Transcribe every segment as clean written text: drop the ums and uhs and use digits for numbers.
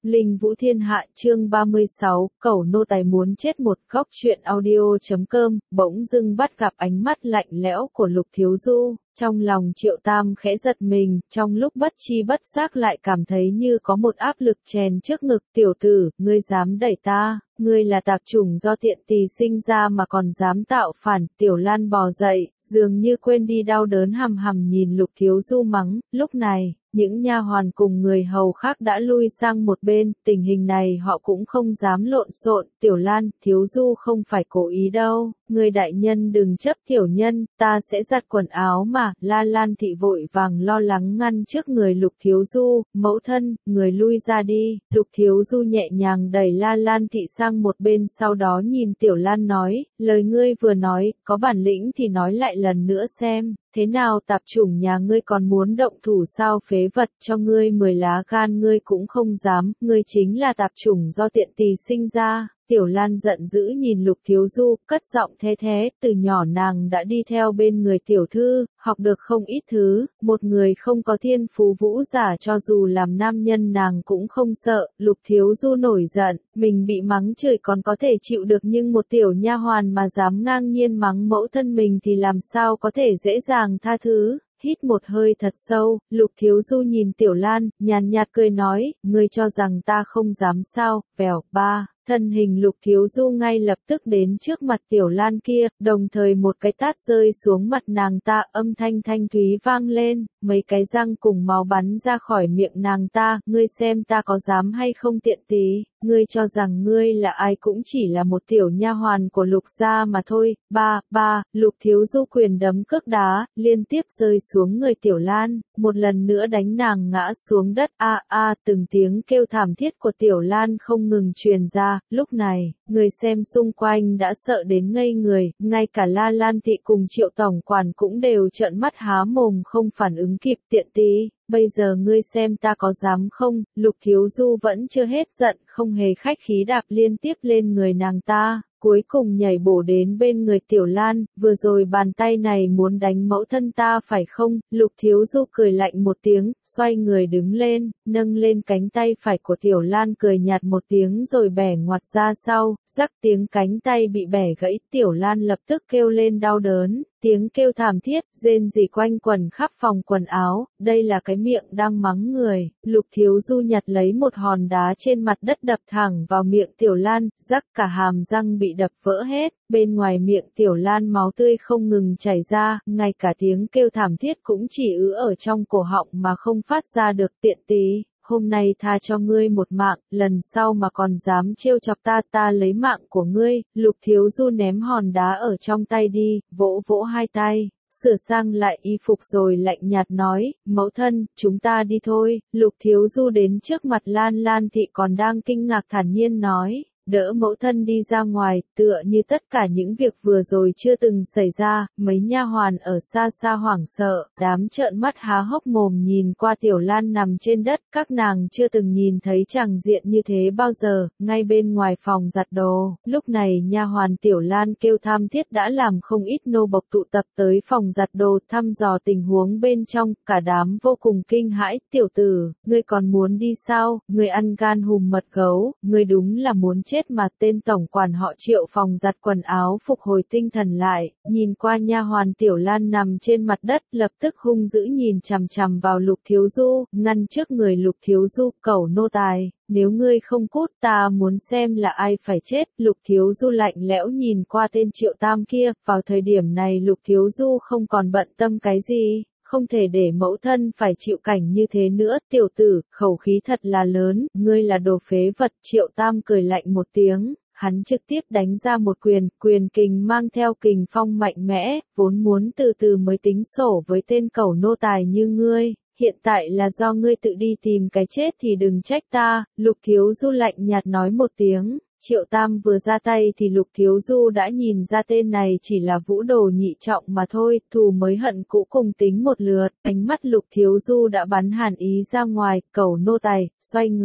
Linh Vũ Thiên Hạ chương 36, cẩu nô tài muốn chết một góc truyện audio.com, bỗng dưng bắt gặp ánh mắt lạnh lẽo của Lục Thiếu Du, trong lòng Triệu Tam khẽ giật mình, trong lúc bất chi bất giác lại cảm thấy như có một áp lực chèn trước ngực. Tiểu tử, ngươi dám đẩy ta, ngươi là tạp chủng do tiện tỳ sinh ra mà còn dám tạo phản. Tiểu Lan bò dậy, dường như quên đi đau đớn hằm hằm nhìn Lục Thiếu Du mắng. Lúc này, những nha hoàn cùng người hầu khác đã lui sang một bên, tình hình này họ cũng không dám lộn xộn. Tiểu Lan, Thiếu Du không phải cố ý đâu, người đại nhân đừng chấp tiểu nhân, ta sẽ giặt quần áo mà. La Lan thị vội vàng lo lắng ngăn trước người Lục Thiếu Du. Mẫu thân, người lui ra đi. Lục Thiếu Du nhẹ nhàng đẩy La Lan thị sang một bên, sau đó nhìn Tiểu Lan nói, lời ngươi vừa nói, có bản lĩnh thì nói lại lần nữa xem. Thế nào, tạp chủng nhà ngươi còn muốn động thủ sao? Phế vật, cho ngươi 10 lá gan ngươi cũng không dám, ngươi chính là tạp chủng do tiện tỳ sinh ra. Tiểu Lan giận dữ nhìn Lục Thiếu Du, cất giọng the thé, từ nhỏ nàng đã đi theo bên người tiểu thư, học được không ít thứ, một người không có thiên phú vũ giả cho dù làm nam nhân nàng cũng không sợ. Lục Thiếu Du nổi giận, mình bị mắng chửi còn có thể chịu được nhưng một tiểu nha hoàn mà dám ngang nhiên mắng mẫu thân mình thì làm sao có thể dễ dàng tha thứ. Hít một hơi thật sâu, Lục Thiếu Du nhìn Tiểu Lan, nhàn nhạt cười nói, ngươi cho rằng ta không dám sao? Vèo, ba. Thân hình Lục Thiếu Du ngay lập tức đến trước mặt Tiểu Lan kia, đồng thời một cái tát rơi xuống mặt nàng ta, âm thanh thanh thúy vang lên, mấy cái răng cùng máu bắn ra khỏi miệng nàng ta. Ngươi xem ta có dám hay không tiện tí, ngươi cho rằng ngươi là ai, cũng chỉ là một tiểu nha hoàn của Lục gia mà thôi. Ba, Lục Thiếu Du quyền đấm cước đá, liên tiếp rơi xuống người Tiểu Lan, một lần nữa đánh nàng ngã xuống đất. Từng tiếng kêu thảm thiết của Tiểu Lan không ngừng truyền ra. Lúc này, người xem xung quanh đã sợ đến ngây người, ngay cả La Lan thị cùng Triệu tổng quản cũng đều trợn mắt há mồm không phản ứng kịp. Tiện tí, bây giờ ngươi xem ta có dám không? Lục Thiếu Du vẫn chưa hết giận, không hề khách khí đạp liên tiếp lên người nàng ta, cuối cùng nhảy bổ đến bên người Tiểu Lan. Vừa rồi bàn tay này muốn đánh mẫu thân ta phải không? Lục Thiếu Du cười lạnh một tiếng, xoay người đứng lên, nâng lên cánh tay phải của Tiểu Lan, cười nhạt một tiếng rồi bẻ ngoặt ra sau, rắc tiếng cánh tay bị bẻ gãy. Tiểu Lan lập tức kêu lên đau đớn, tiếng kêu thảm thiết, rên rỉ quanh quẩn khắp phòng quần áo. Đây là cái miệng đang mắng người. Lục Thiếu Du nhặt lấy một hòn đá trên mặt đất đập thẳng vào miệng Tiểu Lan, rắc cả hàm răng bị đập vỡ hết, bên ngoài miệng Tiểu Lan máu tươi không ngừng chảy ra, ngay cả tiếng kêu thảm thiết cũng chỉ ứ ở trong cổ họng mà không phát ra được. Tiện tí, hôm nay tha cho ngươi một mạng, lần sau mà còn dám trêu chọc ta, ta lấy mạng của ngươi. Lục Thiếu Du ném hòn đá ở trong tay đi, vỗ vỗ hai tay, sửa sang lại y phục rồi lạnh nhạt nói, mẫu thân, chúng ta đi thôi. Lục Thiếu Du đến trước mặt Lan thị còn đang kinh ngạc thản nhiên nói, đỡ mẫu thân đi ra ngoài, tựa như tất cả những việc vừa rồi chưa từng xảy ra. Mấy nha hoàn ở xa xa hoảng sợ, đám trợn mắt há hốc mồm nhìn qua Tiểu Lan nằm trên đất, các nàng chưa từng nhìn thấy tràng diện như thế bao giờ. Ngay bên ngoài phòng giặt đồ, lúc này nha hoàn Tiểu Lan kêu thảm thiết đã làm không ít nô bộc tụ tập tới phòng giặt đồ thăm dò tình huống bên trong, cả đám vô cùng kinh hãi. Tiểu tử, ngươi còn muốn đi sao? Ngươi ăn gan hùm mật gấu, ngươi đúng là muốn chết mà. Tên tổng quản họ Triệu phòng giặt quần áo phục hồi tinh thần lại, nhìn qua nha hoàn Tiểu Lan nằm trên mặt đất, lập tức hung dữ nhìn chằm chằm vào Lục Thiếu Du, ngăn trước người Lục Thiếu Du, cẩu nô tài, nếu ngươi không cút ta muốn xem là ai phải chết. Lục Thiếu Du lạnh lẽo nhìn qua tên Triệu Tam kia, vào thời điểm này Lục Thiếu Du không còn bận tâm cái gì. Không thể để mẫu thân phải chịu cảnh như thế nữa. Tiểu tử, khẩu khí thật là lớn, ngươi là đồ phế vật. Triệu Tam cười lạnh một tiếng, hắn trực tiếp đánh ra một quyền, quyền kình mang theo kình phong mạnh mẽ, vốn muốn từ từ mới tính sổ với tên cẩu nô tài như ngươi, hiện tại là do ngươi tự đi tìm cái chết thì đừng trách ta. Lục Thiếu Du lạnh nhạt nói một tiếng. Triệu Tam vừa ra tay thì Lục Thiếu Du đã nhìn ra tên này chỉ là vũ đồ nhị trọng mà thôi, thù mới hận cũ cùng tính một lượt. Ánh mắt Lục Thiếu Du đã bắn hàn ý ra ngoài, cẩu nô tài, xoay người,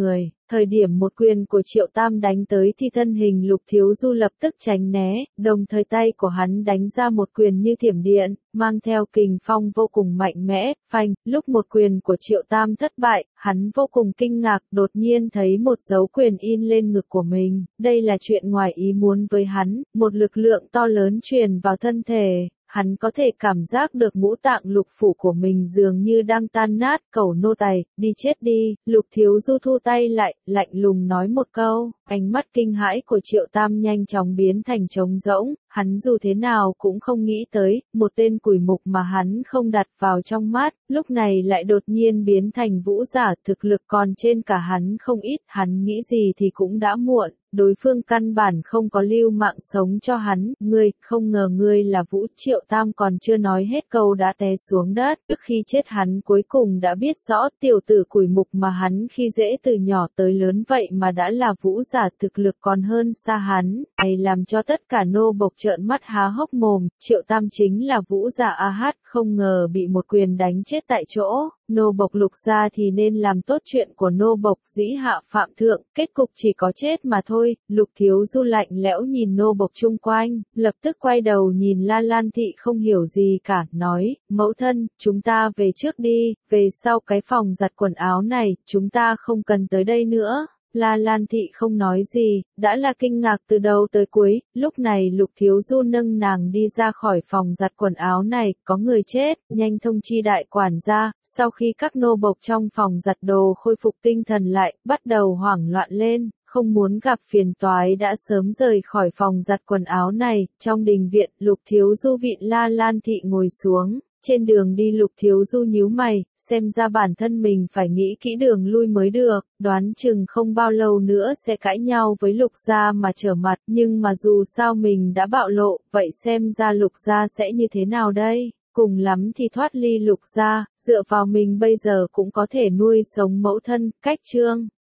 Thời điểm một quyền của Triệu Tam đánh tới thì thân hình Lục Thiếu Du lập tức tránh né, đồng thời tay của hắn đánh ra một quyền như thiểm điện, mang theo kình phong vô cùng mạnh mẽ, phanh, lúc một quyền của Triệu Tam thất bại, hắn vô cùng kinh ngạc, đột nhiên thấy một dấu quyền in lên ngực của mình, đây là chuyện ngoài ý muốn với hắn, một lực lượng to lớn truyền vào thân thể. Hắn có thể cảm giác được ngũ tạng lục phủ của mình dường như đang tan nát, cẩu nô tài, đi chết đi, Lục Thiếu Du thu tay lại, lạnh lùng nói một câu, ánh mắt kinh hãi của Triệu Tam nhanh chóng biến thành trống rỗng, hắn dù thế nào cũng không nghĩ tới, một tên quỷ mục mà hắn không đặt vào trong mắt, lúc này lại đột nhiên biến thành vũ giả, thực lực còn trên cả hắn không ít, hắn nghĩ gì thì cũng đã muộn. Đối phương căn bản không có lưu mạng sống cho hắn, ngươi, không ngờ ngươi là Vũ. Triệu Tam còn chưa nói hết câu đã té xuống đất, trước khi chết hắn cuối cùng đã biết rõ tiểu tử quỷ mục mà hắn khi dễ từ nhỏ tới lớn vậy mà đã là Vũ giả, thực lực còn hơn xa hắn, này làm cho tất cả nô bộc trợn mắt há hốc mồm, Triệu Tam chính là Vũ giả a hát, không ngờ bị một quyền đánh chết tại chỗ. Nô bộc Lục gia thì nên làm tốt chuyện của nô bộc, dĩ hạ phạm thượng, kết cục chỉ có chết mà thôi. Lục Thiếu Du lạnh lẽo nhìn nô bộc chung quanh, lập tức quay đầu nhìn La Lan Thị không hiểu gì cả, nói, mẫu thân, chúng ta về trước đi, về sau cái phòng giặt quần áo này, chúng ta không cần tới đây nữa. La Lan Thị không nói gì, đã là kinh ngạc từ đầu tới cuối, lúc này Lục Thiếu Du nâng nàng đi ra khỏi phòng giặt quần áo này, có người chết, nhanh thông chi đại quản gia, sau khi các nô bộc trong phòng giặt đồ khôi phục tinh thần lại, bắt đầu hoảng loạn lên. Không muốn gặp phiền toái đã sớm rời khỏi phòng giặt quần áo này, trong đình viện, Lục Thiếu Du vịn La Lan Thị ngồi xuống, trên đường đi Lục Thiếu Du nhíu mày, xem ra bản thân mình phải nghĩ kỹ đường lui mới được, đoán chừng không bao lâu nữa sẽ cãi nhau với Lục gia mà trở mặt, nhưng mà dù sao mình đã bạo lộ, vậy xem ra Lục gia sẽ như thế nào đây? Cùng lắm thì thoát ly Lục gia, dựa vào mình bây giờ cũng có thể nuôi sống mẫu thân, cách chương